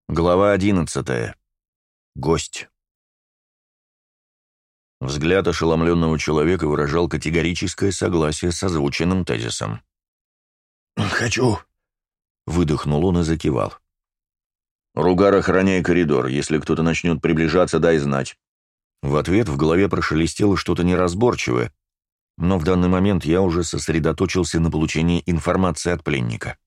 Глава 11. Гость. Взгляд ошеломленного человека выражал категорическое согласие с озвученным тезисом. «Хочу», — выдохнул он и закивал. «Ругар, охраняй коридор. Если кто-то начнет приближаться, дай знать». В ответ в голове прошелестело что-то неразборчивое, но в данный момент я уже сосредоточился на получении информации от пленника.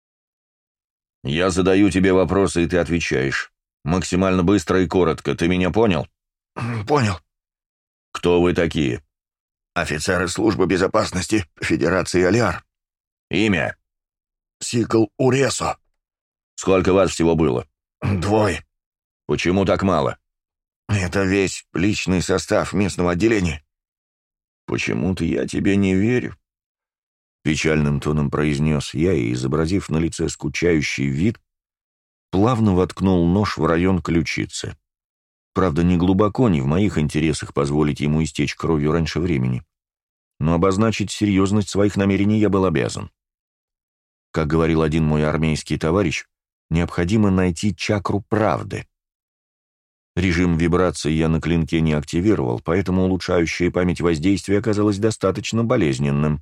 «Я задаю тебе вопросы, и ты отвечаешь. Максимально быстро и коротко. Ты меня понял?» «Понял. «Кто вы такие?» Офицеры службы безопасности Федерации Алиар. «Имя?» Сикл Уресо. «Сколько вас всего было?» 2. «Почему так мало?» Это весь личный состав местного отделения». «Почему-то я тебе не верю», — печальным тоном произнес я и, изобразив на лице скучающий вид, плавно воткнул нож в район ключицы. Правда, не глубоко, не в моих интересах позволить ему истечь кровью раньше времени. Но обозначить серьезность своих намерений я был обязан. Как говорил один мой армейский товарищ, необходимо найти чакру правды. Режим вибрации я на клинке не активировал, поэтому улучшающее память воздействие оказалось достаточно болезненным.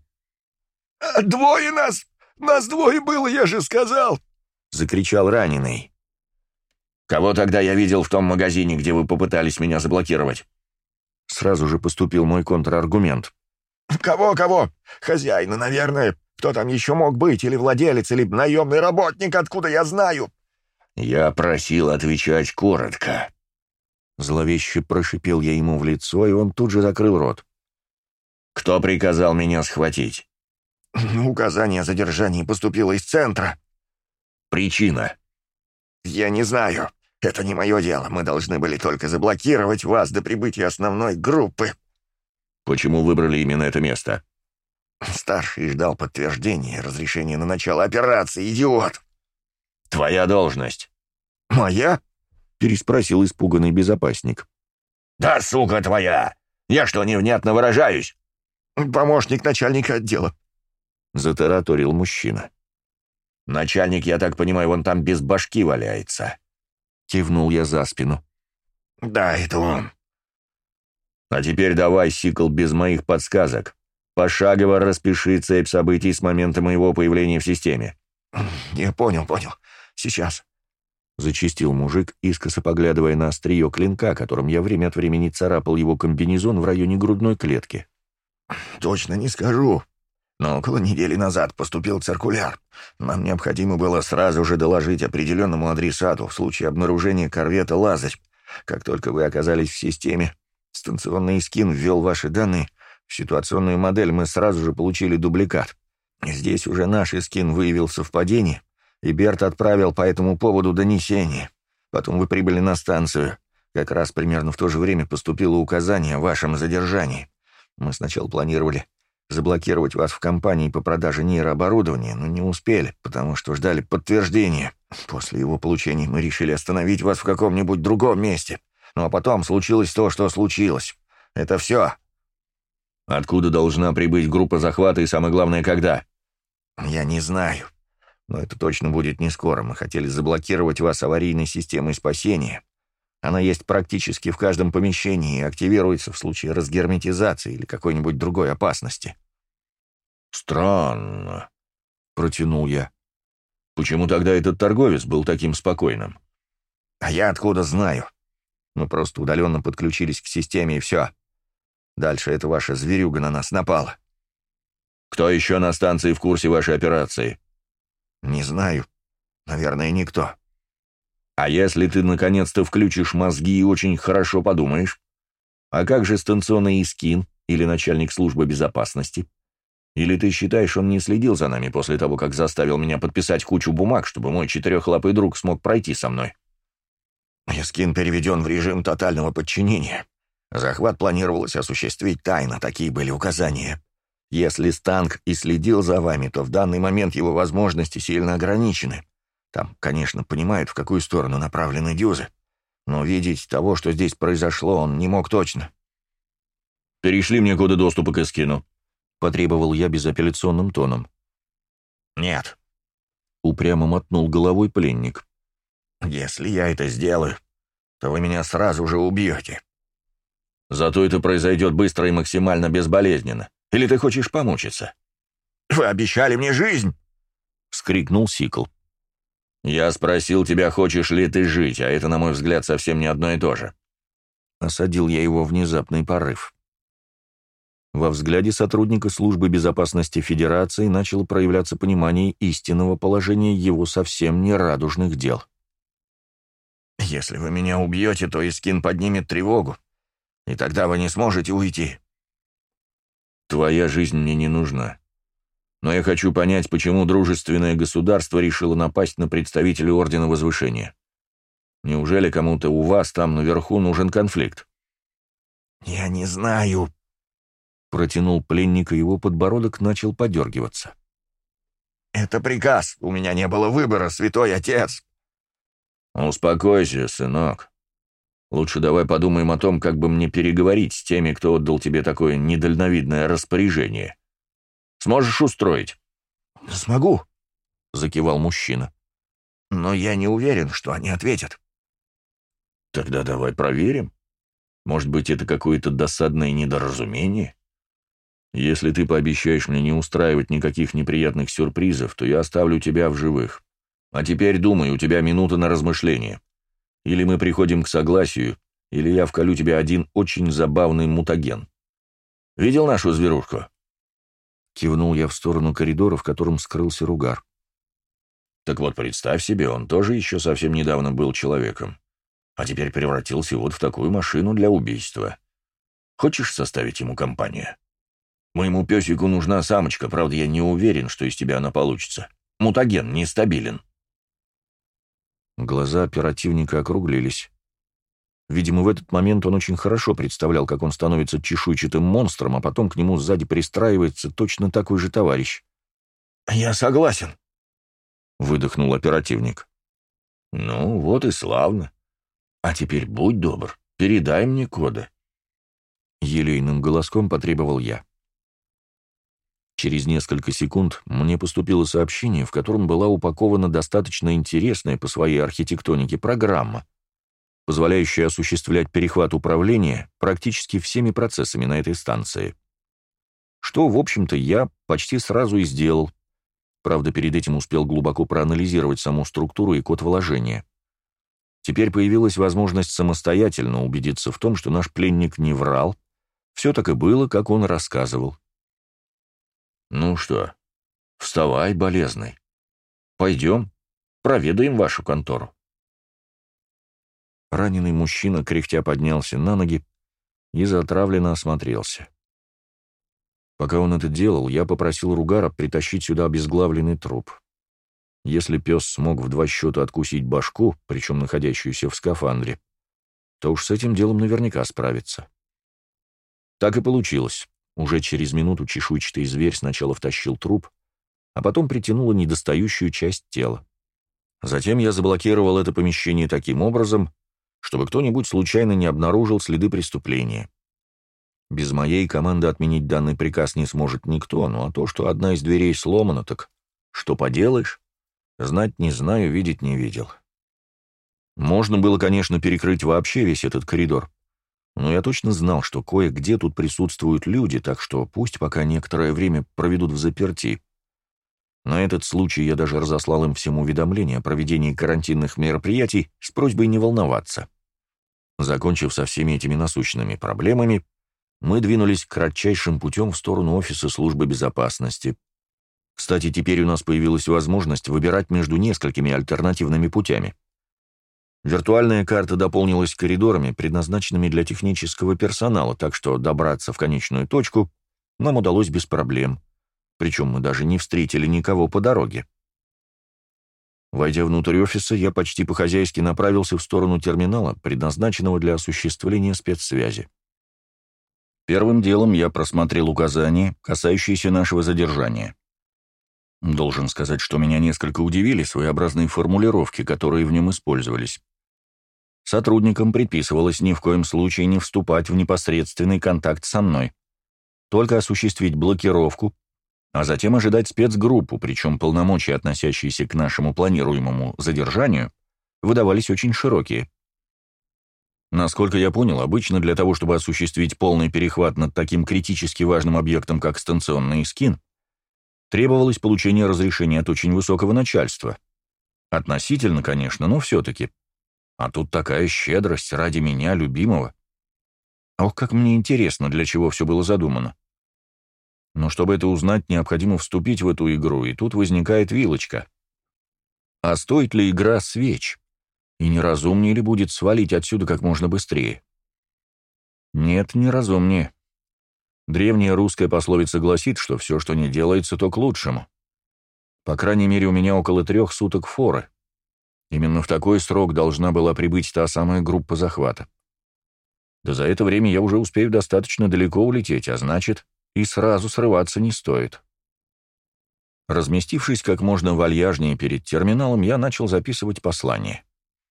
«2 нас! Нас 2 было, я же сказал!» — закричал раненый. «Кого тогда я видел в том магазине, где вы попытались меня заблокировать?» Сразу же поступил мой контраргумент. «Кого? Хозяина, наверное. Кто там еще мог быть? Или владелец, или наемный работник, откуда я знаю?» «Я просил отвечать коротко». Зловеще прошипел я ему в лицо, и он тут же закрыл рот. «Кто приказал меня схватить?» «Указание о задержании поступило из центра». «Причина?» «Я не знаю. Это не мое дело. Мы должны были только заблокировать вас до прибытия основной группы». «Почему выбрали именно это место?» «Старший ждал подтверждения, разрешения на начало операции, идиот». «Твоя должность?» «Моя?» — переспросил испуганный безопасник. «Да, сука твоя! Я что, невнятно выражаюсь?» «Помощник начальника отдела», — затараторил мужчина. «Начальник, я так понимаю, вон там без башки валяется», — кивнул я за спину. «Да, это он». «А теперь давай, Сикл, без моих подсказок. Пошагово распиши цепь событий с момента моего появления в системе». «Я понял. Сейчас». Зачистил мужик, искоса поглядывая на острие клинка, которым я время от времени царапал его комбинезон в районе грудной клетки. «Точно не скажу. Но около недели назад поступил циркуляр. Нам необходимо было сразу же доложить определенному адресату в случае обнаружения корвета «Лазарь». Как только вы оказались в системе, станционный скин ввел ваши данные. В ситуационную модель мы сразу же получили дубликат. Здесь уже наш скин выявил совпадение, и Берт отправил по этому поводу донесение. Потом вы прибыли на станцию. Как раз примерно в то же время поступило указание о вашем задержании. Мы сначала планировали заблокировать вас в компании по продаже нейрооборудования, но не успели, потому что ждали подтверждения. После его получения мы решили остановить вас в каком-нибудь другом месте. Ну а потом случилось то, что случилось. Это все». «Откуда должна прибыть группа захвата и, самое главное, когда?» «Я не знаю. Но это точно будет не скоро. Мы хотели заблокировать вас аварийной системой спасения. Она есть практически в каждом помещении и активируется в случае разгерметизации или какой-нибудь другой опасности». «Странно», — протянул я. «Почему тогда этот торговец был таким спокойным?» «А я откуда знаю? Мы просто удаленно подключились к системе, и все. Дальше эта ваша зверюга на нас напала». «Кто еще на станции в курсе вашей операции?» «Не знаю. Наверное, никто». «А если ты наконец-то включишь мозги и очень хорошо подумаешь? А как же станционный Искин или начальник службы безопасности? Или ты считаешь, он не следил за нами после того, как заставил меня подписать кучу бумаг, чтобы мой четырехлапый друг смог пройти со мной?» Искин переведен в режим тотального подчинения. Захват планировалось осуществить тайно, такие были указания. Если Станг и следил за вами, то в данный момент его возможности сильно ограничены. Там, конечно, понимают, в какую сторону направлены дюзы, но видеть того, что здесь произошло, он не мог точно. «Перешли мне коды доступа к Искину», — потребовал я безапелляционным тоном. «Нет». Упрямо мотнул головой пленник. Если я это сделаю, то вы меня сразу же убьете. Зато это произойдет быстро и максимально безболезненно. Или ты хочешь помучиться?» Вы обещали мне жизнь!» — вскрикнул Сикл. «Я спросил тебя, хочешь ли ты жить, а это, на мой взгляд, совсем не одно и то же». Осадил я его внезапный порыв. Во взгляде сотрудника Службы безопасности Федерации начало проявляться понимание истинного положения его совсем нерадужных дел. «Если вы меня убьете, то Искин поднимет тревогу, и тогда вы не сможете уйти». «Твоя жизнь мне не нужна. Но я хочу понять, почему дружественное государство решило напасть на представителей Ордена Возвышения. Неужели кому-то у вас там наверху нужен конфликт?» «Я не знаю», — протянул пленник, и его подбородок начал подергиваться. «Это приказ. У меня не было выбора, святой отец». «Успокойся, сынок. Лучше давай подумаем о том, как бы мне переговорить с теми, кто отдал тебе такое недальновидное распоряжение. Сможешь устроить?» «Смогу», — закивал мужчина. «но я не уверен, что они ответят». «Тогда давай проверим. Может быть, это какое-то досадное недоразумение? Если ты пообещаешь мне не устраивать никаких неприятных сюрпризов, то я оставлю тебя в живых. А теперь думай, у тебя минута на размышление. Или мы приходим к согласию, или я вколю тебе один очень забавный мутаген. Видел нашу зверушку?» Кивнул я в сторону коридора, в котором скрылся Ругар. «Так вот, представь себе, он тоже еще совсем недавно был человеком, а теперь превратился вот в такую машину для убийства. Хочешь составить ему компанию? Моему песику нужна самочка, правда, я не уверен, что из тебя она получится. Мутаген нестабилен». Глаза оперативника округлились. Видимо, в этот момент он очень хорошо представлял, как он становится чешуйчатым монстром, а потом к нему сзади пристраивается точно такой же товарищ. «Я согласен», — выдохнул оперативник. «Ну, вот и славно. А теперь будь добр, передай мне коды». Елейным голоском потребовал я. Через несколько секунд мне поступило сообщение, в котором была упакована достаточно интересная по своей архитектонике программа, позволяющая осуществлять перехват управления практически всеми процессами на этой станции. Что, в общем-то, я почти сразу и сделал. Правда, перед этим успел глубоко проанализировать саму структуру и код вложения. Теперь появилась возможность самостоятельно убедиться в том, что наш пленник не врал. Все так и было, как он рассказывал. «Ну что, вставай, болезный. Пойдем, проведаем вашу контору». Раненый мужчина кряхтя поднялся на ноги и затравленно осмотрелся. Пока он это делал, я попросил Ругара притащить сюда обезглавленный труп. Если пес смог в 2 счета откусить башку, причем находящуюся в скафандре, то уж с этим делом наверняка справится. Так и получилось. Уже через минуту чешуйчатый зверь сначала втащил труп, а потом притянул недостающую часть тела. Затем я заблокировал это помещение таким образом, чтобы кто-нибудь случайно не обнаружил следы преступления. Без моей команды отменить данный приказ не сможет никто, ну а то, что одна из дверей сломана, так что поделаешь? Знать не знаю, видеть не видел. Можно было, конечно, перекрыть вообще весь этот коридор, но я точно знал, что кое-где тут присутствуют люди, так что пусть пока некоторое время проведут в заперти. На этот случай я даже разослал им всем уведомления о проведении карантинных мероприятий с просьбой не волноваться. Закончив со всеми этими насущными проблемами, мы двинулись кратчайшим путем в сторону офиса службы безопасности. Кстати, теперь у нас появилась возможность выбирать между несколькими альтернативными путями. Виртуальная карта дополнилась коридорами, предназначенными для технического персонала, так что добраться в конечную точку нам удалось без проблем, причем мы даже не встретили никого по дороге. Войдя внутрь офиса, я почти по-хозяйски направился в сторону терминала, предназначенного для осуществления спецсвязи. Первым делом я просмотрел указания, касающиеся нашего задержания. Должен сказать, что меня несколько удивили своеобразные формулировки, которые в нем использовались. Сотрудникам предписывалось ни в коем случае не вступать в непосредственный контакт со мной, только осуществить блокировку, а затем ожидать спецгруппу, причем полномочия, относящиеся к нашему планируемому задержанию, выдавались очень широкие. Насколько я понял, обычно для того, чтобы осуществить полный перехват над таким критически важным объектом, как станционный скин, требовалось получение разрешения от очень высокого начальства. Относительно, конечно, но все-таки. А тут такая щедрость ради меня, любимого. Ох, как мне интересно, для чего все было задумано. Но чтобы это узнать, необходимо вступить в эту игру, и тут возникает вилочка. А стоит ли игра свеч? И неразумнее ли будет свалить отсюда как можно быстрее? Нет, неразумнее. Древняя русская пословица гласит, что все, что не делается, то к лучшему. По крайней мере, у меня около 3 суток форы. Именно в такой срок должна была прибыть та самая группа захвата. Да за это время я уже успею достаточно далеко улететь, а значит, и сразу срываться не стоит. Разместившись как можно вальяжнее перед терминалом, я начал записывать послание.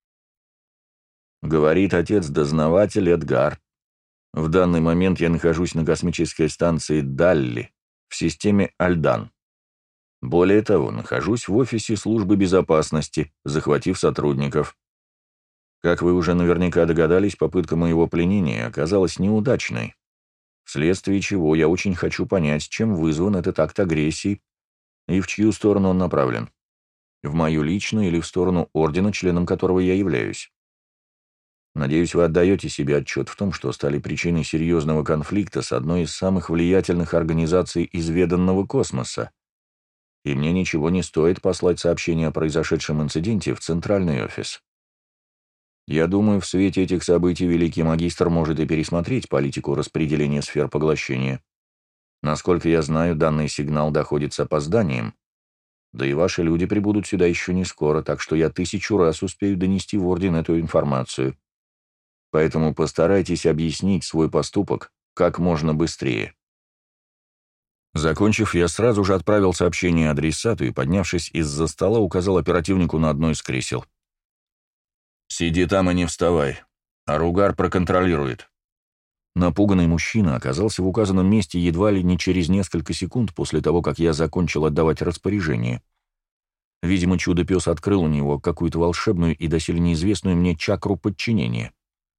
Говорит отец-дознаватель Эдгар. В данный момент я нахожусь на космической станции Далли в системе Альдан. Более того, нахожусь в офисе службы безопасности, захватив сотрудников. Как вы уже наверняка догадались, попытка моего пленения оказалась неудачной, вследствие чего я очень хочу понять, чем вызван этот акт агрессии и в чью сторону он направлен. В мою личную или в сторону ордена, членом которого я являюсь. Надеюсь, вы отдаете себе отчет в том, что стали причиной серьезного конфликта с одной из самых влиятельных организаций изведанного космоса, и мне ничего не стоит послать сообщение о произошедшем инциденте в центральный офис. Я думаю, в свете этих событий Великий Магистр может и пересмотреть политику распределения сфер поглощения. Насколько я знаю, данный сигнал доходит с опозданием, да и ваши люди прибудут сюда еще не скоро, так что я 1000 раз успею донести в Орден эту информацию. Поэтому постарайтесь объяснить свой поступок как можно быстрее. Закончив, я сразу же отправил сообщение адресату и, поднявшись из-за стола, указал оперативнику на одно из кресел. «Сиди там и не вставай. Аругар проконтролирует». Напуганный мужчина оказался в указанном месте едва ли не через несколько секунд после того, как я закончил отдавать распоряжение. Видимо, чудо-пес открыл у него какую-то волшебную и доселе неизвестную мне чакру подчинения.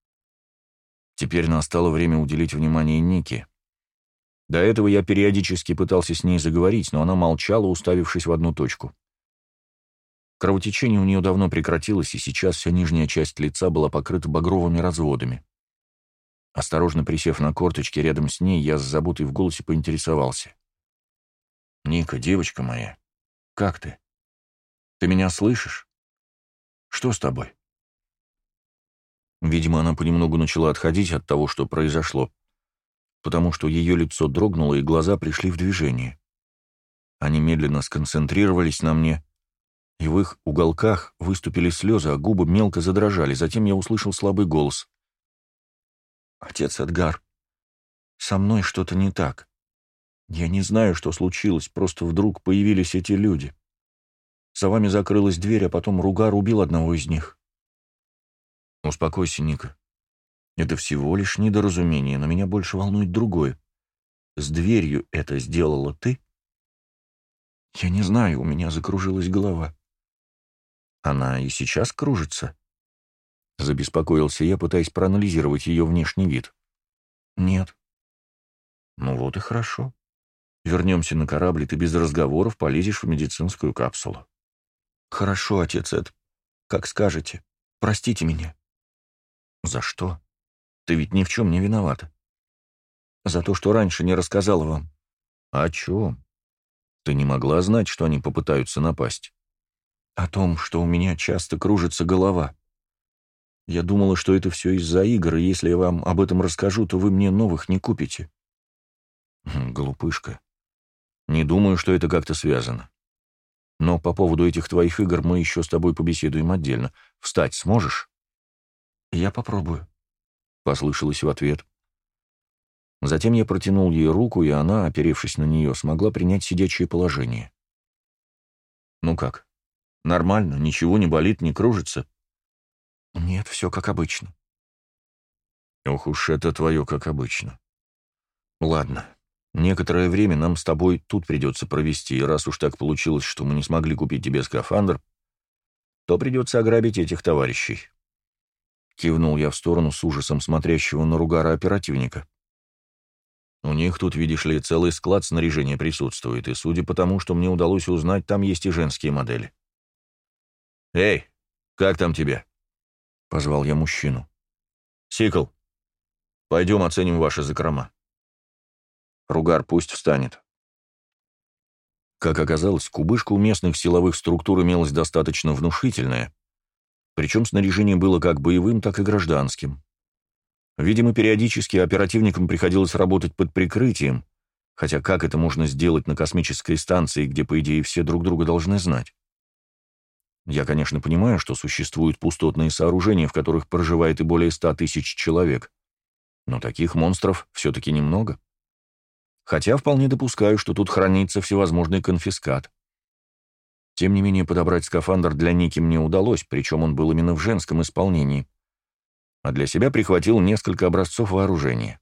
Теперь настало время уделить внимание Нике. До этого я периодически пытался с ней заговорить, но она молчала, уставившись в одну точку. Кровотечение у нее давно прекратилось, и сейчас вся нижняя часть лица была покрыта багровыми разводами. Осторожно присев на корточки рядом с ней, я с заботой в голосе поинтересовался. «Ника, девочка моя, как ты? Ты меня слышишь? Что с тобой?» Видимо, она понемногу начала отходить от того, что произошло, потому что ее лицо дрогнуло, и глаза пришли в движение. Они медленно сконцентрировались на мне, и в их уголках выступили слезы, а губы мелко задрожали. Затем я услышал слабый голос. «Отец Эдгар, со мной что-то не так. Я не знаю, что случилось, просто вдруг появились эти люди. За вами закрылась дверь, а потом Ругар убил одного из них». «Успокойся, Ника. Это всего лишь недоразумение, но меня больше волнует другое. С дверью это сделала ты?» «Я не знаю, у меня закружилась голова». «Она и сейчас кружится?» Забеспокоился я, пытаясь проанализировать ее внешний вид. «Нет». «Ну вот и хорошо. Вернемся на корабль, и ты без разговоров полезешь в медицинскую капсулу». «Хорошо, отец Эд. Как скажете. Простите меня». «За что? Ты ведь ни в чем не виновата». «За то, что раньше не рассказала вам». «О чем? Ты не могла знать, что они попытаются напасть?» «О том, что у меня часто кружится голова. Я думала, что это все из-за игр, и если я вам об этом расскажу, то вы мне новых не купите». «Глупышка. Не думаю, что это как-то связано. Но по поводу этих твоих игр мы еще с тобой побеседуем отдельно. Встать сможешь?» «Я попробую», — послышалось в ответ. Затем я протянул ей руку, и она, оперевшись на нее, смогла принять сидячее положение. «Ну как? Нормально? Ничего не болит, не кружится?» «Нет, все как обычно». «Ох уж это твое как обычно. Ладно, некоторое время нам с тобой тут придется провести, и раз уж так получилось, что мы не смогли купить тебе скафандр, то придется ограбить этих товарищей. Кивнул я в сторону с ужасом смотрящего на Ругара оперативника. У них тут, видишь ли, целый склад снаряжения присутствует, и судя по тому, что мне удалось узнать, там есть и женские модели. «Эй, как там тебе?» — позвал я мужчину. «Сикл, пойдем оценим ваши закрома». «Ругар пусть встанет». Как оказалось, кубышка у местных силовых структур имелась достаточно внушительная, причем снаряжение было как боевым, так и гражданским. Видимо, периодически оперативникам приходилось работать под прикрытием, хотя как это можно сделать на космической станции, где, по идее, все друг друга должны знать? Я, конечно, понимаю, что существуют пустотные сооружения, в которых проживает и более 100 тысяч человек, но таких монстров все-таки немного. Хотя вполне допускаю, что тут хранится всевозможный конфискат. Тем не менее, подобрать скафандр для Ники мне удалось, причем он был именно в женском исполнении, а для себя прихватил несколько образцов вооружения.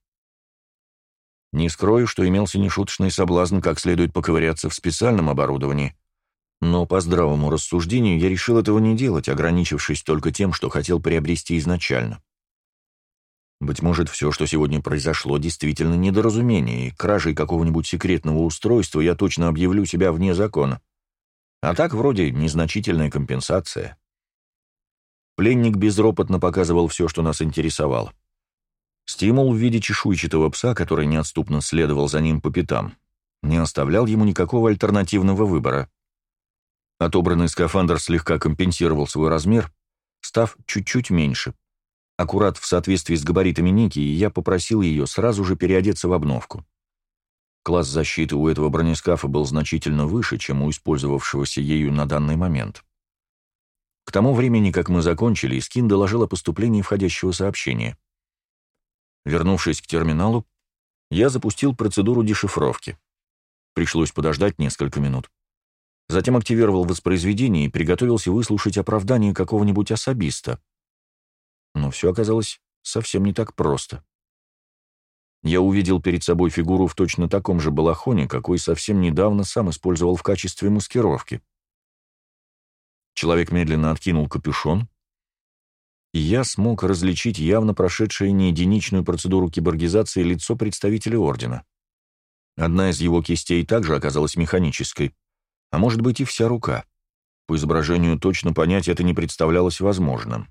Не скрою, что имелся нешуточный соблазн как следует поковыряться в специальном оборудовании, но по здравому рассуждению я решил этого не делать, ограничившись только тем, что хотел приобрести изначально. Быть может, все, что сегодня произошло, действительно недоразумение, и кражей какого-нибудь секретного устройства я точно объявлю себя вне закона. А так, вроде, незначительная компенсация. Пленник безропотно показывал все, что нас интересовало. Стимул в виде чешуйчатого пса, который неотступно следовал за ним по пятам, не оставлял ему никакого альтернативного выбора. Отобранный скафандр слегка компенсировал свой размер, став чуть-чуть меньше. Аккурат в соответствии с габаритами Ники, и я попросил ее сразу же переодеться в обновку. Класс защиты у этого бронескафа был значительно выше, чем у использовавшегося ею на данный момент. К тому времени, как мы закончили, Искин доложил о поступлении входящего сообщения. Вернувшись к терминалу, я запустил процедуру дешифровки. Пришлось подождать несколько минут. Затем активировал воспроизведение и приготовился выслушать оправдание какого-нибудь особиста. Но все оказалось совсем не так просто. Я увидел перед собой фигуру в точно таком же балахоне, какой совсем недавно сам использовал в качестве маскировки. Человек медленно откинул капюшон, и я смог различить явно прошедшее неединичную процедуру киборгизации лицо представителя Ордена. Одна из его кистей также оказалась механической, а может быть и вся рука. По изображению точно понять это не представлялось возможным.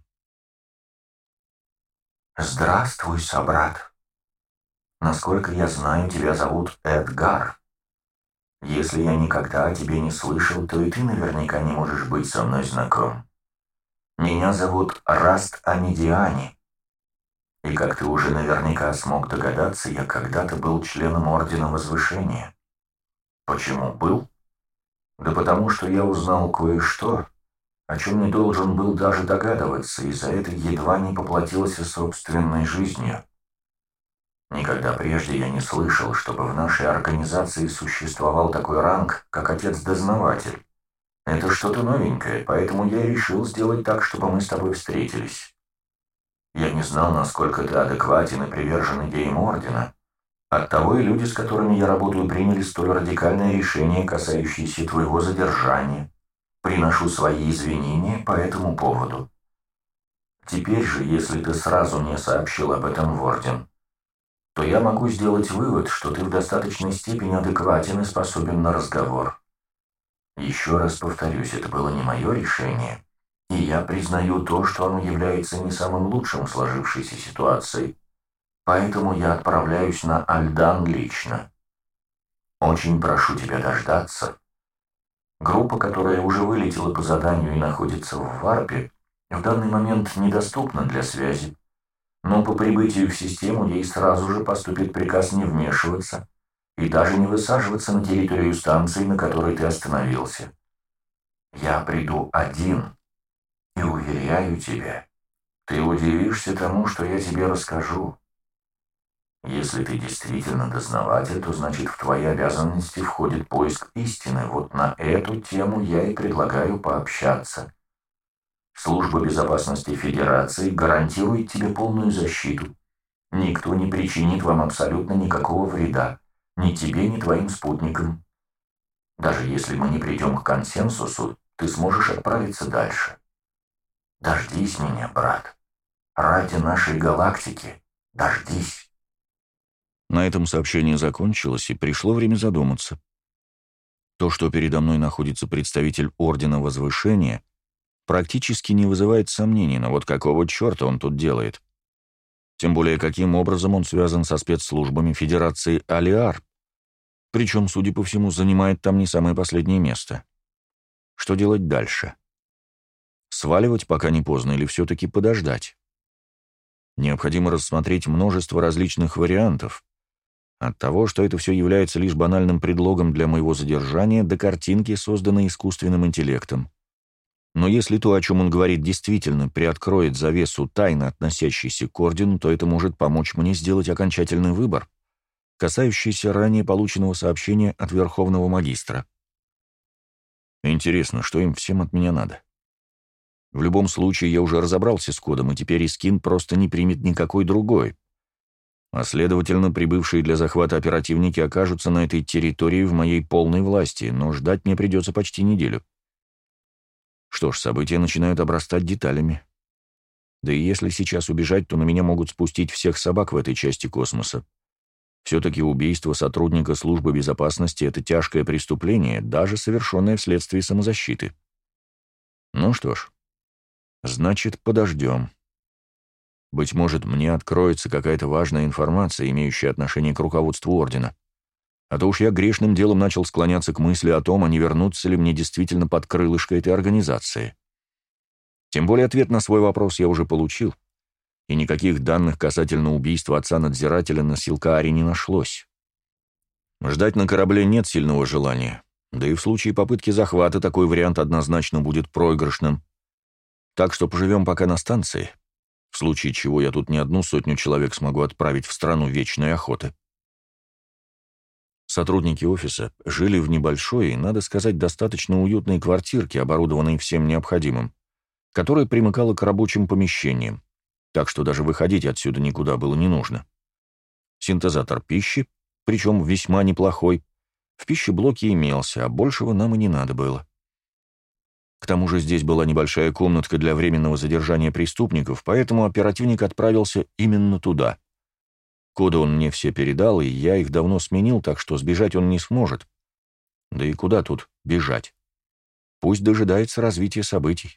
«Здравствуй, собрат. Насколько я знаю, тебя зовут Эдгар. Если я никогда о тебе не слышал, то и ты наверняка не можешь быть со мной знаком. Меня зовут Раст Амидиани, и, как ты уже наверняка смог догадаться, я когда-то был членом Ордена Возвышения. Почему был? Да потому что я узнал кое-что, о чем не должен был даже догадываться, и за это едва не поплатился собственной жизнью. Никогда прежде я не слышал, чтобы в нашей организации существовал такой ранг, как Отец-Дознаватель. Это что-то новенькое, поэтому я решил сделать так, чтобы мы с тобой встретились. Я не знал, насколько ты адекватен и привержен идеям Ордена. Оттого и люди, с которыми я работаю, приняли столь радикальное решение, касающееся твоего задержания. Приношу свои извинения по этому поводу. Теперь же, если ты сразу не сообщил об этом в Орден, то я могу сделать вывод, что ты в достаточной степени адекватен и способен на разговор. Еще раз повторюсь, это было не мое решение, и я признаю то, что оно является не самым лучшим в сложившейся ситуации, поэтому я отправляюсь на Альдан лично. Очень прошу тебя дождаться. Группа, которая уже вылетела по заданию и находится в Варпе, в данный момент недоступна для связи, но по прибытию в систему ей сразу же поступит приказ не вмешиваться и даже не высаживаться на территорию станции, на которой ты остановился. Я приду один, и уверяю тебя, ты удивишься тому, что я тебе расскажу. Если ты действительно дознаватель, то значит в твои обязанности входит поиск истины. Вот на эту тему я и предлагаю пообщаться. Служба безопасности Федерации гарантирует тебе полную защиту. Никто не причинит вам абсолютно никакого вреда. Ни тебе, ни твоим спутникам. Даже если мы не придем к консенсусу, ты сможешь отправиться дальше. Дождись меня, брат. Ради нашей галактики дождись. На этом сообщение закончилось, и пришло время задуматься. То, что передо мной находится представитель Ордена Возвышения, практически не вызывает сомнений, но вот какого черта он тут делает? Тем более, каким образом он связан со спецслужбами Федерации Алиар, причем, судя по всему, занимает там не самое последнее место. Что делать дальше? Сваливать, пока не поздно, или все-таки подождать? Необходимо рассмотреть множество различных вариантов, от того, что это все является лишь банальным предлогом для моего задержания, до картинки, созданной искусственным интеллектом. Но если то, о чем он говорит, действительно приоткроет завесу тайны, относящейся к Ордену, то это может помочь мне сделать окончательный выбор, касающийся ранее полученного сообщения от Верховного Магистра. Интересно, что им всем от меня надо? В любом случае, я уже разобрался с кодом, и теперь Искин просто не примет никакой другой. А следовательно, прибывшие для захвата оперативники окажутся на этой территории в моей полной власти, но ждать мне придется почти неделю. Что ж, события начинают обрастать деталями. Да и если сейчас убежать, то на меня могут спустить всех собак в этой части космоса. Все-таки убийство сотрудника службы безопасности — это тяжкое преступление, даже совершенное вследствие самозащиты. Ну что ж, значит, подождем. Быть может, мне откроется какая-то важная информация, имеющая отношение к руководству Ордена. А то уж я грешным делом начал склоняться к мысли о том, а не вернуться ли мне действительно под крылышко этой организации. Тем более ответ на свой вопрос я уже получил, и никаких данных касательно убийства отца-надзирателя на Силкааре не нашлось. Ждать на корабле нет сильного желания, да и в случае попытки захвата такой вариант однозначно будет проигрышным. Так что поживем пока на станции, в случае чего я тут не 100 человек смогу отправить в страну вечной охоты. Сотрудники офиса жили в небольшой и, надо сказать, достаточно уютной квартирке, оборудованной всем необходимым, которая примыкала к рабочим помещениям, так что даже выходить отсюда никуда было не нужно. Синтезатор пищи, причем весьма неплохой, в пищеблоке имелся, а большего нам и не надо было. К тому же здесь была небольшая комнатка для временного задержания преступников, поэтому оперативник отправился именно туда. Коды он мне все передал, и я их давно сменил, так что сбежать он не сможет. Да и куда тут бежать? Пусть дожидается развития событий.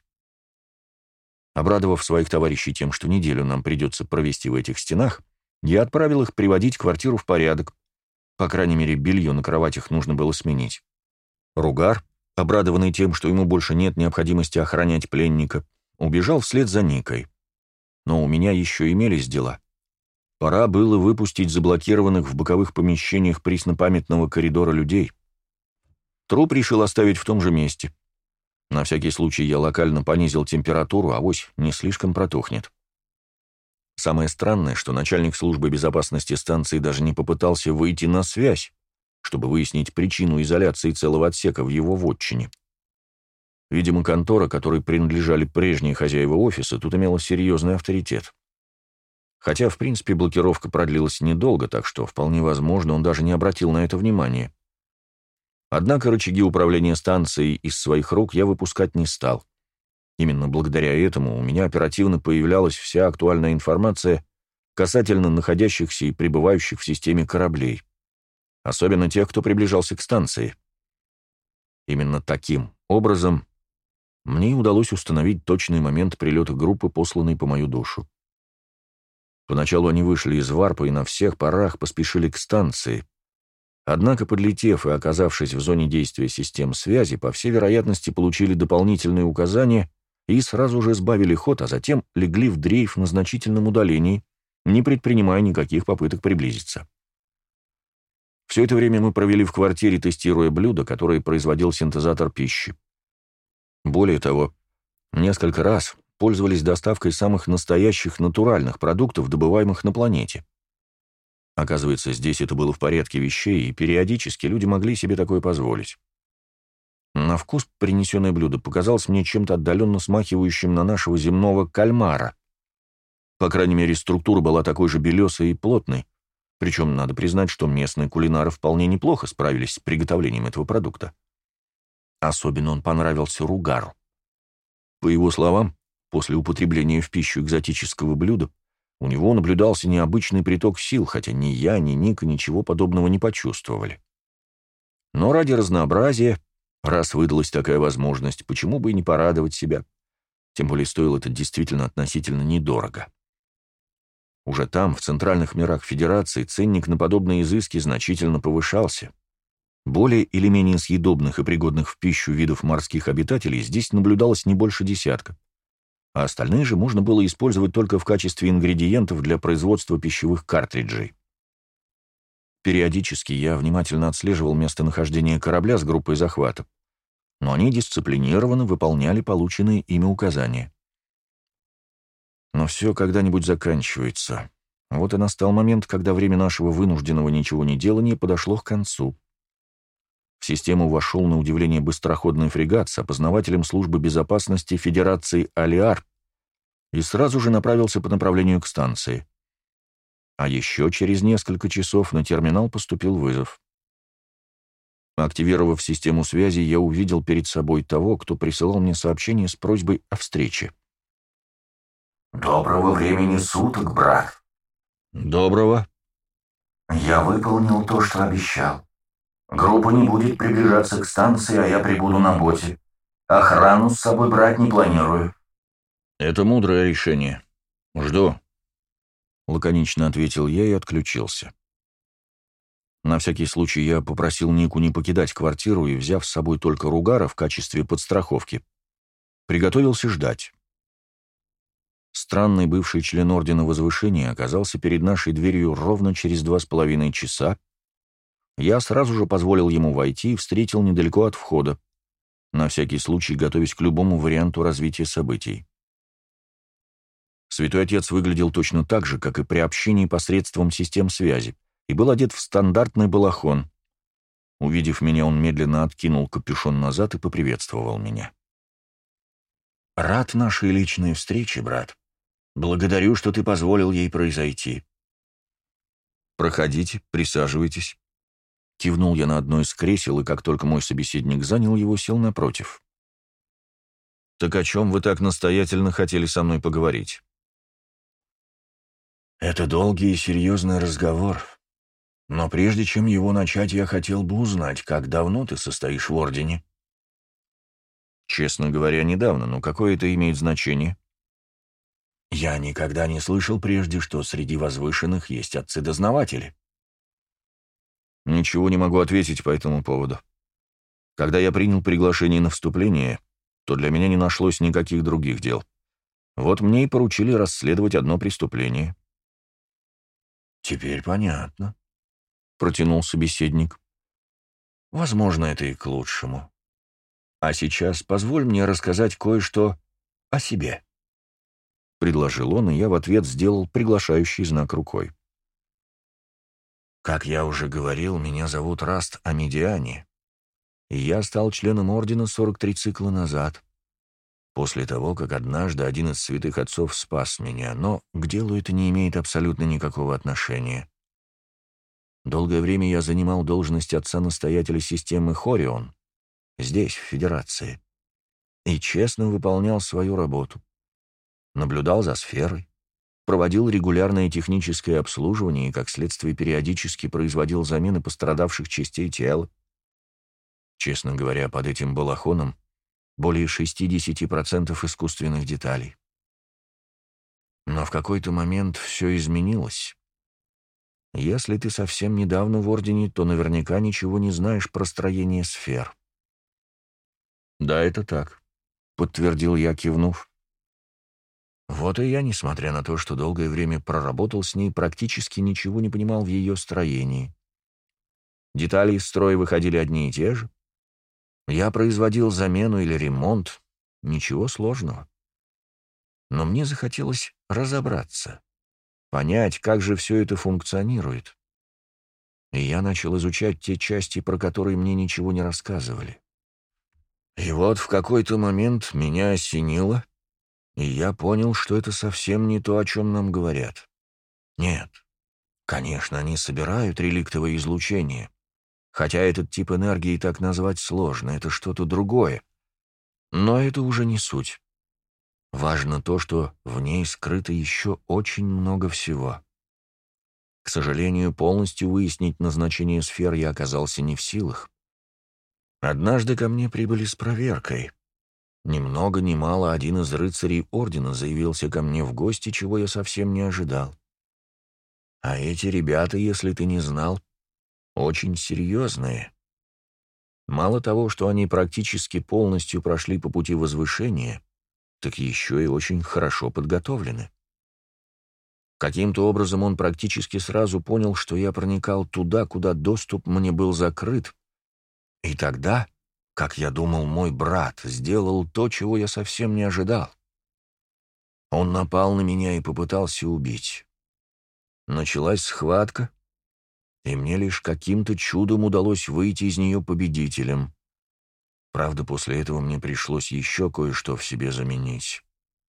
Обрадовав своих товарищей тем, что неделю нам придется провести в этих стенах, я отправил их приводить квартиру в порядок. По крайней мере, белье на кроватях нужно было сменить. Ругар, обрадованный тем, что ему больше нет необходимости охранять пленника, убежал вслед за Никой. Но у меня еще имелись дела. Пора было выпустить заблокированных в боковых помещениях преснопамятного коридора людей. Труп решил оставить в том же месте. На всякий случай я локально понизил температуру, авось не слишком протухнет. Самое странное, что начальник службы безопасности станции даже не попытался выйти на связь, чтобы выяснить причину изоляции целого отсека в его вотчине. Видимо, контора, которой принадлежали прежние хозяева офиса, тут имела серьезный авторитет. Хотя, в принципе, блокировка продлилась недолго, так что, вполне возможно, он даже не обратил на это внимания. Однако рычаги управления станцией из своих рук я выпускать не стал. Именно благодаря этому у меня оперативно появлялась вся актуальная информация касательно находящихся и пребывающих в системе кораблей, особенно тех, кто приближался к станции. Именно таким образом мне и удалось установить точный момент прилета группы, посланной по мою душу. Поначалу они вышли из варпа и на всех парах поспешили к станции. Однако, подлетев и оказавшись в зоне действия систем связи, по всей вероятности получили дополнительные указания и сразу же сбавили ход, а затем легли в дрейф на значительном удалении, не предпринимая никаких попыток приблизиться. Все это время мы провели в квартире, тестируя блюда, которые производил синтезатор пищи. Более того, несколько раз пользовались доставкой самых настоящих натуральных продуктов, добываемых на планете. Оказывается, здесь это было в порядке вещей, и периодически люди могли себе такое позволить. На вкус принесенное блюдо показалось мне чем-то отдаленно смахивающим на нашего земного кальмара. По крайней мере, структура была такой же белесой и плотной, причем надо признать, что местные кулинары вполне неплохо справились с приготовлением этого продукта. Особенно он понравился Ругару. По его словам, после употребления в пищу экзотического блюда у него наблюдался необычный приток сил, хотя ни я, ни Ника ничего подобного не почувствовали. Но ради разнообразия, раз выдалась такая возможность, почему бы и не порадовать себя? Тем более стоило это действительно относительно недорого. Уже там, в центральных мирах Федерации, ценник на подобные изыски значительно повышался. Более или менее съедобных и пригодных в пищу видов морских обитателей здесь наблюдалось не больше десятка, а остальные же можно было использовать только в качестве ингредиентов для производства пищевых картриджей. Периодически я внимательно отслеживал местонахождение корабля с группой захвата, но они дисциплинированно выполняли полученные ими указания. Но все когда-нибудь заканчивается. Вот и настал момент, когда время нашего вынужденного ничего не делания подошло к концу. В систему вошел на удивление быстроходный фрегат с опознавателем службы безопасности Федерации Алиар и сразу же направился по направлению к станции. А еще через несколько часов на терминал поступил вызов. Активировав систему связи, я увидел перед собой того, кто присылал мне сообщение с просьбой о встрече. «Доброго времени суток, брат». «Доброго». «Я выполнил то, что обещал. Группа не будет приближаться к станции, а я прибуду на боте. Охрану с собой брать не планирую». «Это мудрое решение. Жду», — лаконично ответил я и отключился. На всякий случай я попросил Нику не покидать квартиру и, взяв с собой только Ругара в качестве подстраховки, приготовился ждать. Странный бывший член Ордена Возвышения оказался перед нашей дверью ровно через 2,5 часа. Я сразу же позволил ему войти и встретил недалеко от входа, на всякий случай готовясь к любому варианту развития событий. Святой Отец выглядел точно так же, как и при общении посредством систем связи, и был одет в стандартный балахон. Увидев меня, он медленно откинул капюшон назад и поприветствовал меня. «Рад нашей личной встрече, брат. Благодарю, что ты позволил ей произойти». «Проходите, присаживайтесь». Кивнул я на одно из кресел, и как только мой собеседник занял его, сел напротив. «Так о чем вы так настоятельно хотели со мной поговорить?» «Это долгий и серьезный разговор. Но прежде чем его начать, я хотел бы узнать, как давно ты состоишь в Ордене?» «Честно говоря, недавно, но какое это имеет значение?» «Я никогда не слышал прежде, что среди возвышенных есть отцы-дознаватели». «Ничего не могу ответить по этому поводу. Когда я принял приглашение на вступление, то для меня не нашлось никаких других дел. Вот мне и поручили расследовать одно преступление». «Теперь понятно», — протянул собеседник. «Возможно, это и к лучшему. А сейчас позволь мне рассказать кое-что о себе», — предложил он, и я в ответ сделал приглашающий знак рукой. «Как я уже говорил, меня зовут Раст Амедиани, и я стал членом Ордена 43 цикла назад, после того, как однажды один из святых отцов спас меня, но к делу это не имеет абсолютно никакого отношения. Долгое время я занимал должность отца-настоятеля системы Хорион, здесь, в Федерации, и честно выполнял свою работу. Наблюдал за сферой, проводил регулярное техническое обслуживание и, как следствие, периодически производил замены пострадавших частей тела. Честно говоря, под этим балахоном более 60% искусственных деталей. Но в какой-то момент все изменилось. Если ты совсем недавно в Ордене, то наверняка ничего не знаешь про строение сфер. «Да, это так», — подтвердил я, кивнув. Вот и я, несмотря на то, что долгое время проработал с ней, практически ничего не понимал в ее строении. Детали из строя выходили одни и те же. Я производил замену или ремонт, ничего сложного. Но мне захотелось разобраться, понять, как же все это функционирует. И я начал изучать те части, про которые мне ничего не рассказывали. И вот в какой-то момент меня осенило, и я понял, что это совсем не то, о чем нам говорят. Нет, конечно, они собирают реликтовое излучение, хотя этот тип энергии так назвать сложно, это что-то другое. Но это уже не суть. Важно то, что в ней скрыто еще очень много всего. К сожалению, полностью выяснить назначение сфер я оказался не в силах. Однажды ко мне прибыли с проверкой. Ни много ни мало один из рыцарей Ордена заявился ко мне в гости, чего я совсем не ожидал. А эти ребята, если ты не знал, очень серьезные. Мало того, что они практически полностью прошли по пути возвышения, так еще и очень хорошо подготовлены. Каким-то образом он практически сразу понял, что я проникал туда, куда доступ мне был закрыт, и тогда, как я думал, мой брат сделал то, чего я совсем не ожидал. Он напал на меня и попытался убить. Началась схватка, и мне лишь каким-то чудом удалось выйти из нее победителем. Правда, после этого мне пришлось еще кое-что в себе заменить.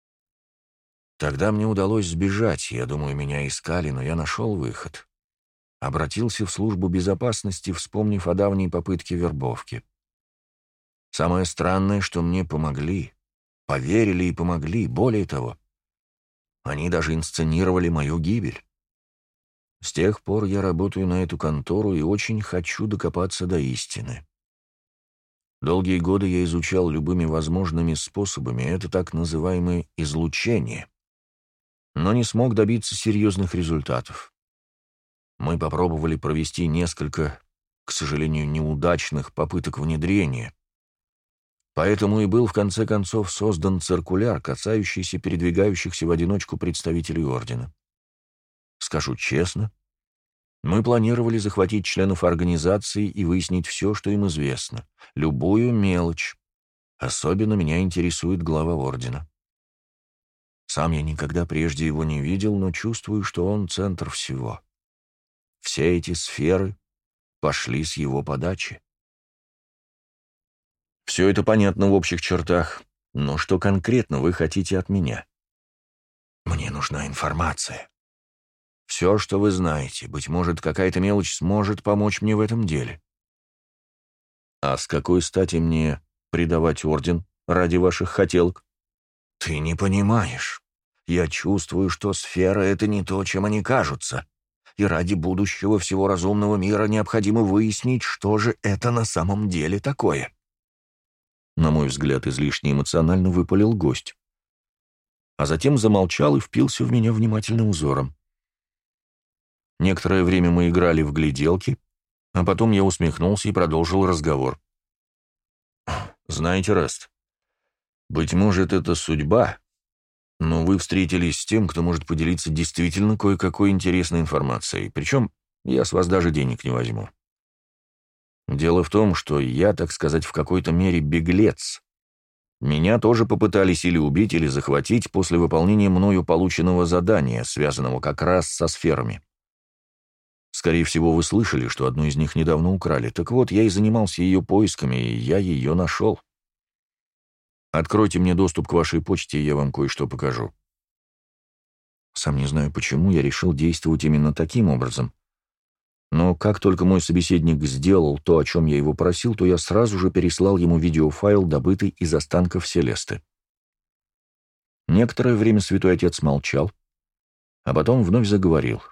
Тогда мне удалось сбежать, я думаю, меня искали, но я нашел выход. Обратился в службу безопасности, вспомнив о давней попытке вербовки. Самое странное, что мне помогли. Поверили и помогли, более того. Они даже инсценировали мою гибель. С тех пор я работаю на эту контору и очень хочу докопаться до истины. Долгие годы я изучал любыми возможными способами это так называемое излучение, но не смог добиться серьезных результатов. Мы попробовали провести несколько, к сожалению, неудачных попыток внедрения. Поэтому и был в конце концов создан циркуляр, касающийся передвигающихся в одиночку представителей Ордена. Скажу честно, мы планировали захватить членов организации и выяснить все, что им известно, любую мелочь. Особенно меня интересует глава Ордена. Сам я никогда прежде его не видел, но чувствую, что он центр всего. Все эти сферы пошли с его подачи. Все это понятно в общих чертах, но что конкретно вы хотите от меня? Мне нужна информация. Все, что вы знаете, быть может, какая-то мелочь сможет помочь мне в этом деле. А с какой стати мне предавать Орден ради ваших хотелок? Ты не понимаешь. Я чувствую, что сфера — это не то, чем они кажутся. И ради будущего всего разумного мира необходимо выяснить, что же это на самом деле такое. На мой взгляд, излишне эмоционально выпалил гость. А затем замолчал и впился в меня внимательным взором. Некоторое время мы играли в гляделки, а потом я усмехнулся и продолжил разговор. «Знаете, Раст, быть может, это судьба, но вы встретились с тем, кто может поделиться действительно кое-какой интересной информацией, причем я с вас даже денег не возьму. Дело в том, что я, так сказать, в какой-то мере беглец. Меня тоже попытались или убить, или захватить после выполнения мною полученного задания, связанного как раз со сферами. Скорее всего, вы слышали, что одну из них недавно украли. Так вот, я и занимался ее поисками, и я ее нашел. Откройте мне доступ к вашей почте, и я вам кое-что покажу». Сам не знаю, почему я решил действовать именно таким образом. Но как только мой собеседник сделал то, о чем я его просил, то я сразу же переслал ему видеофайл, добытый из останков Селесты. Некоторое время святой отец молчал, а потом вновь заговорил.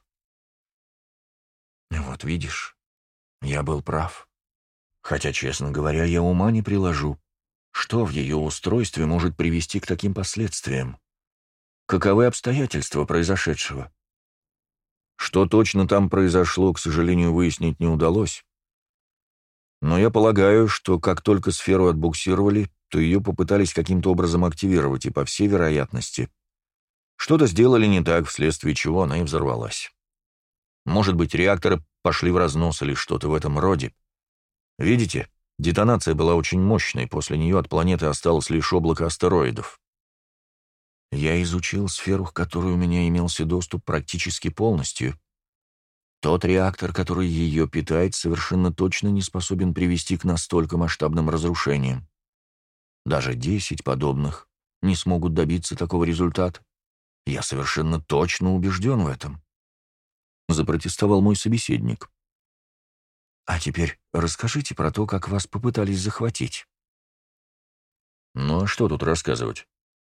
«Вот видишь, я был прав. Хотя, честно говоря, я ума не приложу. Что в ее устройстве может привести к таким последствиям? Каковы обстоятельства произошедшего? Что точно там произошло, к сожалению, выяснить не удалось. Но я полагаю, что как только сферу отбуксировали, то ее попытались каким-то образом активировать, и, по всей вероятности, что-то сделали не так, вследствие чего она и взорвалась. Может быть, реакторы пошли в разнос или что-то в этом роде. Видите, детонация была очень мощной, после нее от планеты осталось лишь облако астероидов. Я изучил сферу, к которой у меня имелся доступ практически полностью. Тот реактор, который ее питает, совершенно точно не способен привести к настолько масштабным разрушениям. Даже 10 подобных не смогут добиться такого результата. Я совершенно точно убежден в этом. Запротестовал мой собеседник. А теперь расскажите про то, как вас попытались захватить. Ну а что тут рассказывать?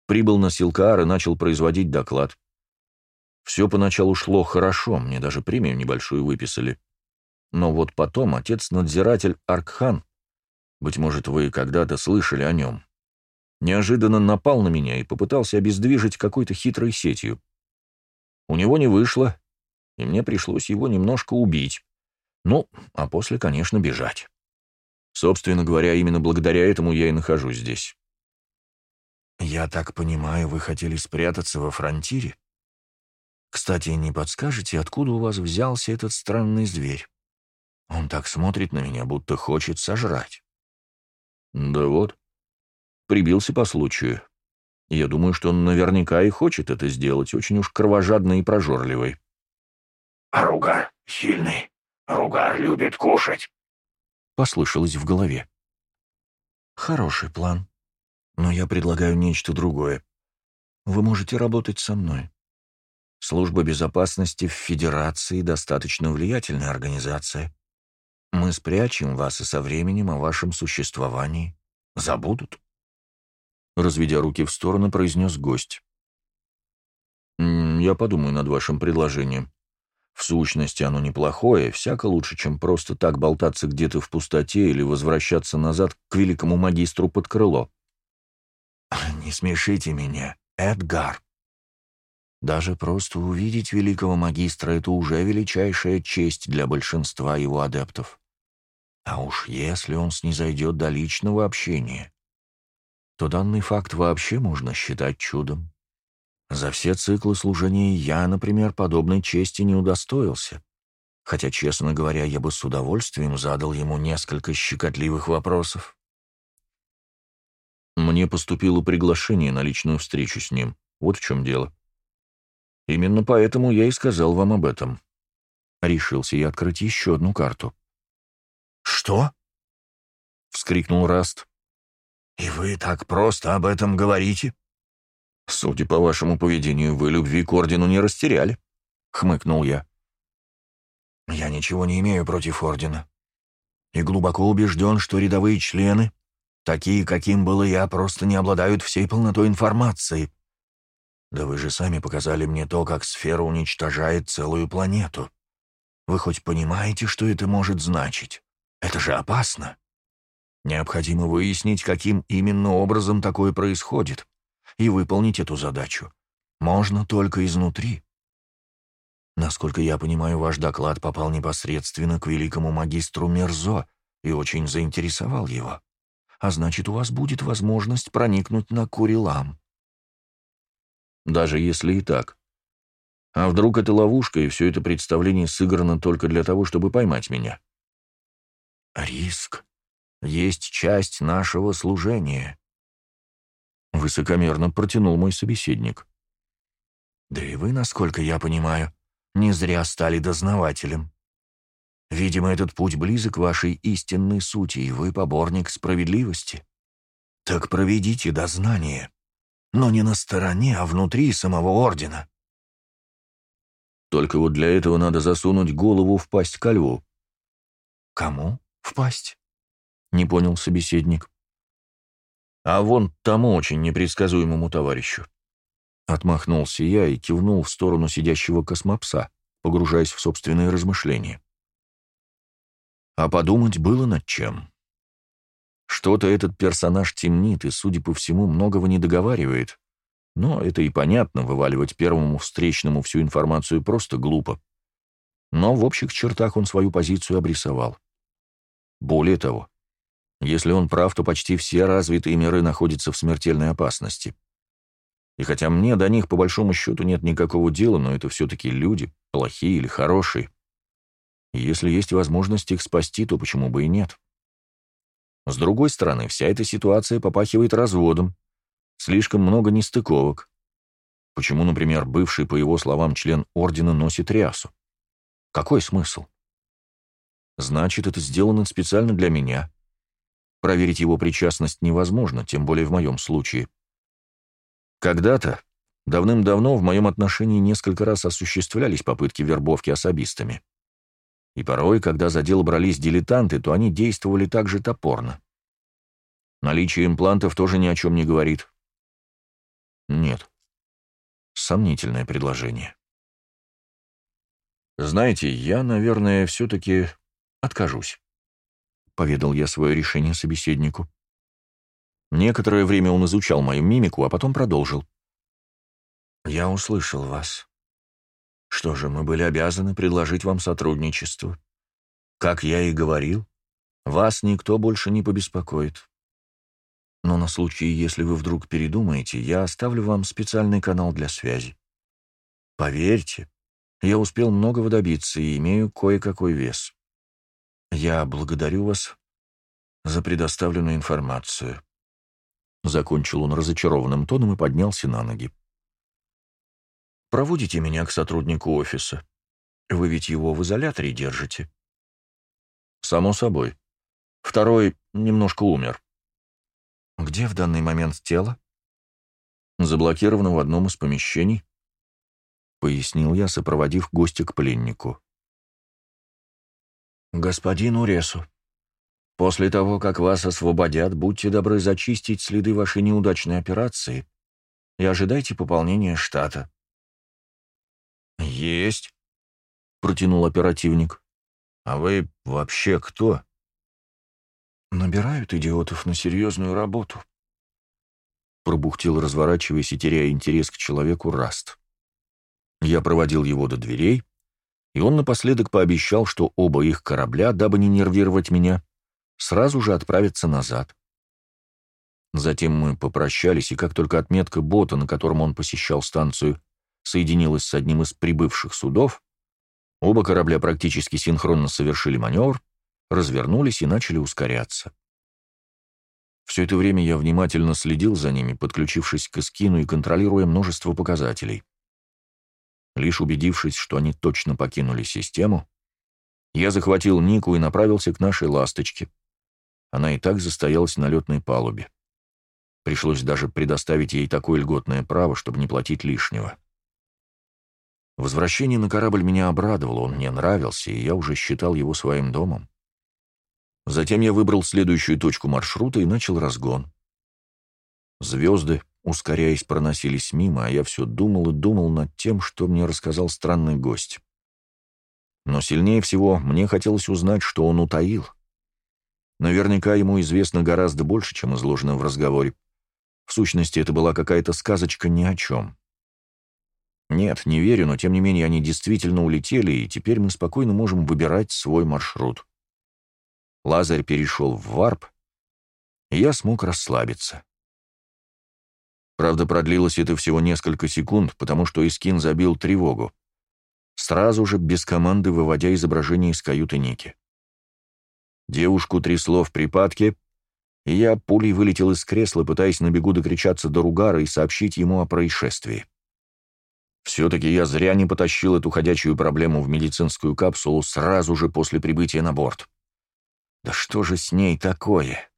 Прибыл на Силкаар и начал производить доклад. Все поначалу шло хорошо, мне даже премию небольшую выписали. Но вот потом отец-надзиратель Аркхан, быть может, вы когда-то слышали о нем, неожиданно напал на меня и попытался обездвижить какой-то хитрой сетью. У него не вышло, и мне пришлось его немножко убить. Ну, а после, конечно, бежать. Собственно говоря, именно благодаря этому я и нахожусь здесь. «Я так понимаю, вы хотели спрятаться во фронтире? Кстати, не подскажете, откуда у вас взялся этот странный зверь? Он так смотрит на меня, будто хочет сожрать». Да вот, прибился по случаю. Я думаю, что он наверняка и хочет это сделать, очень уж кровожадный и прожорливый. «Ругар сильный, Ругар любит кушать», — послышалось в голове. «Хороший план. Но я предлагаю нечто другое. Вы можете работать со мной. Служба безопасности в Федерации достаточно влиятельная организация. Мы спрячем вас, и со временем о вашем существовании забудут». Разведя руки в стороны, произнес гость. «Я подумаю над вашим предложением. В сущности, оно неплохое, всяко лучше, чем просто так болтаться где-то в пустоте или возвращаться назад к великому магистру под крыло». «Не смешите меня, Эдгар. Даже просто увидеть великого магистра — это уже величайшая честь для большинства его адептов. А уж если он снизойдет до личного общения, то данный факт вообще можно считать чудом. За все циклы служения я, например, подобной чести не удостоился, хотя, честно говоря, я бы с удовольствием задал ему несколько щекотливых вопросов». Мне поступило приглашение на личную встречу с ним. Вот в чем дело. Именно поэтому я и сказал вам об этом. Решился я открыть еще одну карту. «Что?» — вскрикнул Раст. «И вы так просто об этом говорите?» «Судя по вашему поведению, вы любви к ордену не растеряли», — хмыкнул я. «Я ничего не имею против ордена. И глубоко убежден, что рядовые члены, такие, каким был и я, просто не обладают всей полнотой информации. Да вы же сами показали мне то, как сфера уничтожает целую планету. Вы хоть понимаете, что это может значить? Это же опасно. Необходимо выяснить, каким именно образом такое происходит, и выполнить эту задачу можно только изнутри. Насколько я понимаю, ваш доклад попал непосредственно к великому магистру Мерзо и очень заинтересовал его. А значит, у вас будет возможность проникнуть на Курилам». Даже если и так. А вдруг это ловушка, и все это представление сыграно только для того, чтобы поймать меня? «Риск есть часть нашего служения», — высокомерно протянул мой собеседник. «Да и вы, насколько я понимаю, не зря стали дознавателем. Видимо, этот путь близок к вашей истинной сути, и вы поборник справедливости. Так проведите дознание, но не на стороне, а внутри самого ордена». Только вот для этого надо засунуть голову в пасть ко льву. «Кому в пасть?» — не понял собеседник. «А вон тому очень непредсказуемому товарищу». Отмахнулся я и кивнул в сторону сидящего космопса, погружаясь в собственные размышления. А подумать было над чем. Что-то этот персонаж темнит и, судя по всему, многого не договаривает. Но это и понятно, вываливать первому встречному всю информацию просто глупо. Но в общих чертах он свою позицию обрисовал. Более того, если он прав, то почти все развитые миры находятся в смертельной опасности. И хотя мне до них по большому счету нет никакого дела, но это все-таки люди, плохие или хорошие. И если есть возможность их спасти, то почему бы и нет? С другой стороны, вся эта ситуация попахивает разводом. Слишком много нестыковок. Почему, например, бывший, по его словам, член ордена носит рясу? Какой смысл? Значит, это сделано специально для меня. Проверить его причастность невозможно, тем более в моем случае. Когда-то, давным-давно, в моем отношении несколько раз осуществлялись попытки вербовки особистами. И порой, когда за дело брались дилетанты, то они действовали так же топорно. Наличие имплантов тоже ни о чем не говорит. Нет. Сомнительное предложение. «Знаете, я, наверное, все-таки откажусь», — поведал я свое решение собеседнику. Некоторое время он изучал мою мимику, а потом продолжил. «Я услышал вас. Что же, мы были обязаны предложить вам сотрудничество. Как я и говорил, вас никто больше не побеспокоит. Но на случай, если вы вдруг передумаете, я оставлю вам специальный канал для связи. Поверьте, я успел многого добиться и имею кое-какой вес. Я благодарю вас за предоставленную информацию». Закончил он разочарованным тоном и поднялся на ноги. «Проводите меня к сотруднику офиса. Вы ведь его в изоляторе держите?» «Само собой. Второй немножко умер». «Где в данный момент тело?» «Заблокировано в одном из помещений», — пояснил я, сопроводив гостя к пленнику. «Господин Уресу, после того, как вас освободят, будьте добры зачистить следы вашей неудачной операции и ожидайте пополнения штата». «Есть», — протянул оперативник. «А вы вообще кто?» «Набирают идиотов на серьезную работу», — пробухтел, разворачиваясь и теряя интерес к человеку, Раст. Я проводил его до дверей, и он напоследок пообещал, что оба их корабля, дабы не нервировать меня, сразу же отправятся назад. Затем мы попрощались, и как только отметка бота, на котором он посещал станцию, соединилась с одним из прибывших судов, оба корабля практически синхронно совершили маневр, развернулись и начали ускоряться. Все это время я внимательно следил за ними, подключившись к эскину и контролируя множество показателей. Лишь убедившись, что они точно покинули систему, я захватил Нику и направился к нашей «Ласточке». Она и так застоялась на летной палубе. Пришлось даже предоставить ей такое льготное право, чтобы не платить лишнего. Возвращение на корабль меня обрадовало, он мне нравился, и я уже считал его своим домом. Затем я выбрал следующую точку маршрута и начал разгон. Звезды, ускоряясь, проносились мимо, а я все думал и думал над тем, что мне рассказал странный гость. Но сильнее всего мне хотелось узнать, что он утаил. Наверняка ему известно гораздо больше, чем изложено в разговоре. В сущности, это была какая-то сказочка ни о чем. Нет, не верю, но тем не менее они действительно улетели, и теперь мы спокойно можем выбирать свой маршрут. Лазарь перешел в варп, и я смог расслабиться. Правда, продлилось это всего несколько секунд, потому что Искин забил тревогу, сразу же, без команды, выводя изображение из каюты Ники. Девушку трясло в припадке, и я пулей вылетел из кресла, пытаясь на бегу докричаться до Ругара и сообщить ему о происшествии. Все-таки я зря не потащил эту ходячую проблему в медицинскую капсулу сразу же после прибытия на борт. Да что же с ней такое?